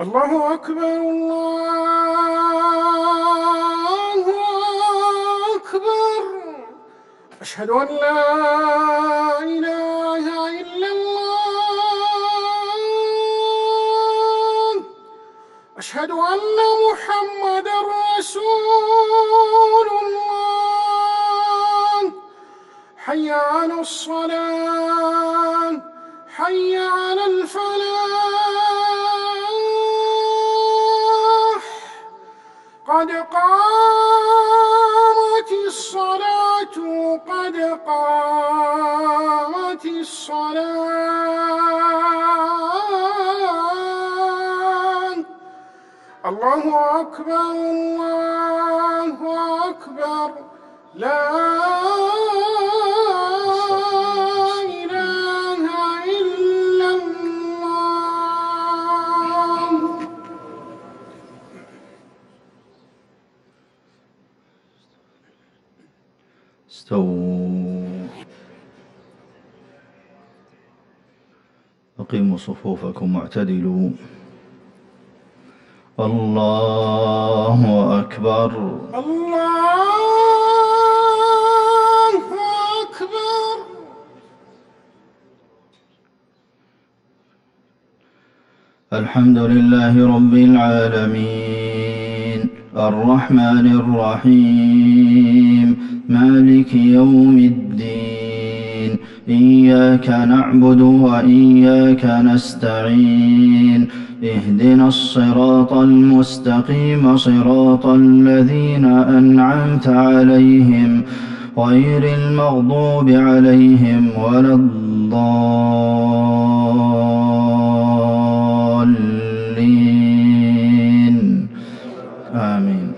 الله أكبر الله أكبر. أشهد أن لا إله إلا الله. أشهد أن محمدًا رسول الله. حي على الصلاة، حي على الفلاح. قد قامت الصلاة، قد قامت الصلاة. الله أكبر الله أكبر. لا إله إلا الله. استووا، أقيموا صفوفكم واعتدلوا. الله أكبر الله أكبر. الحمد لله رب العالمين، الرحمن الرحيم، مالك يوم الدين. إياك نعبد وإياك نستعين. اهدنا الصراط المستقيم، صراط الذين أنعمت عليهم غير المغضوب عليهم ولا الضالين. آمين.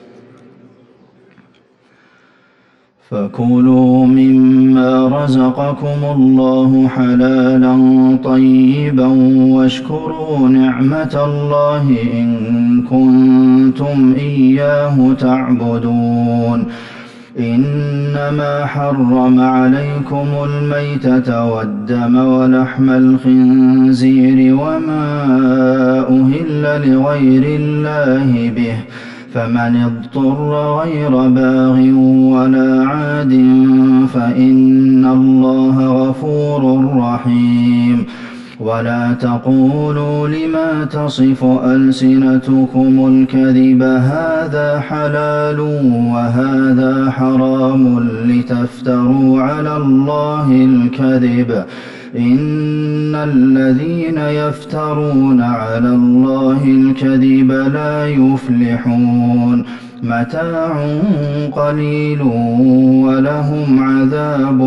فكلوا مما رزقكم الله حلالا طيبا واشكروا نعمة الله إن كنتم إياه تعبدون. إنما حرم عليكم الميتة والدم ولحم الخنزير وما أهل لغير الله به، فمن اضطر غير باغ ولا عاد فإن الله غفور رحيم. ولا تقولوا لما تصف ألسنتكم الكذب هذا حلال وهذا حرام لتفتروا على الله الكذب. إن الذين يفترون على الله الكذب لا يفلحون. متاع قليل ولهم عذاب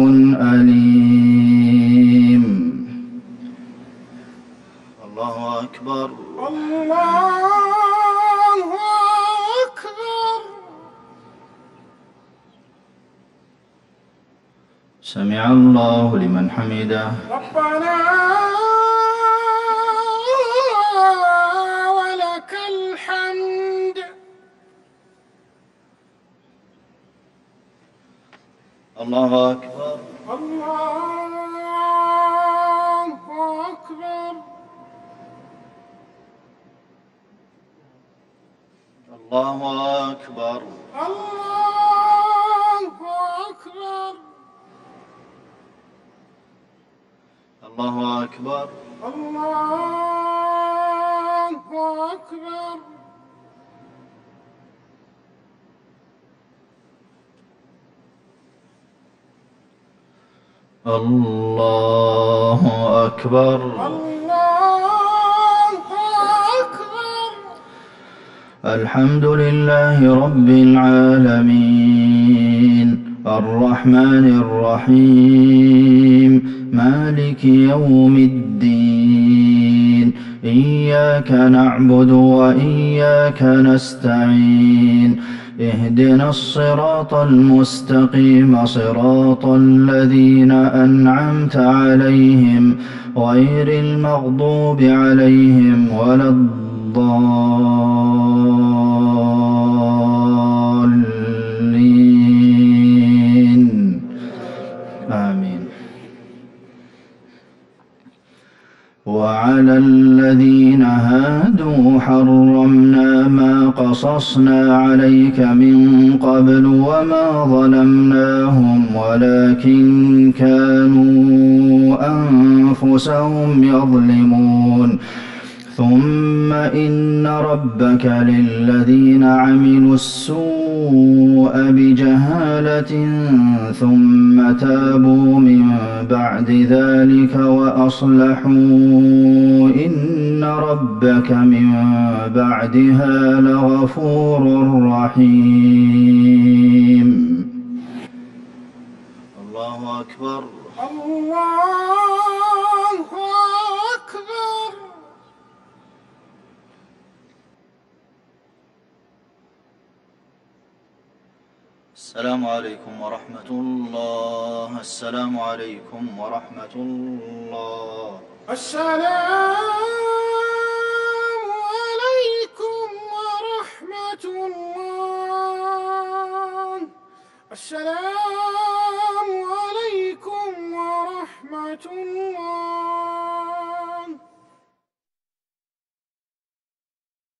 أليم. الله أكبر الله أكبر. سمع الله لمن حمده. ربنا ولك الحمد. الله أكبر الله أكبر. الله أكبر الله أكبر. الله أكبر الله أكبر. الله أكبر. الله أكبر. الحمد لله رب العالمين، الرحمن الرحيم، مالك يوم الدين. إياك نعبد وإياك نستعين. اهدنا الصراط المستقيم، صراط الذين أنعمت عليهم غير المغضوب عليهم ولا الضالين. آمين. وعلى الذين هادوا حرمنا ما قصصنا عليك من قبل وما ظلمناهم ولكن كانوا أنفسهم يظلمون ثم إن ربك للذين عملوا السوء بجهالة ثم تابوا من بعد ذلك وأصلحوا إن ربك من بعدها لغفور رحيم. الله أكبر. الله أكبر. السلام عليكم ورحمة الله. السلام عليكم ورحمة الله. السلام عليكم ورحمة الله. السلام عليكم ورحمة الله.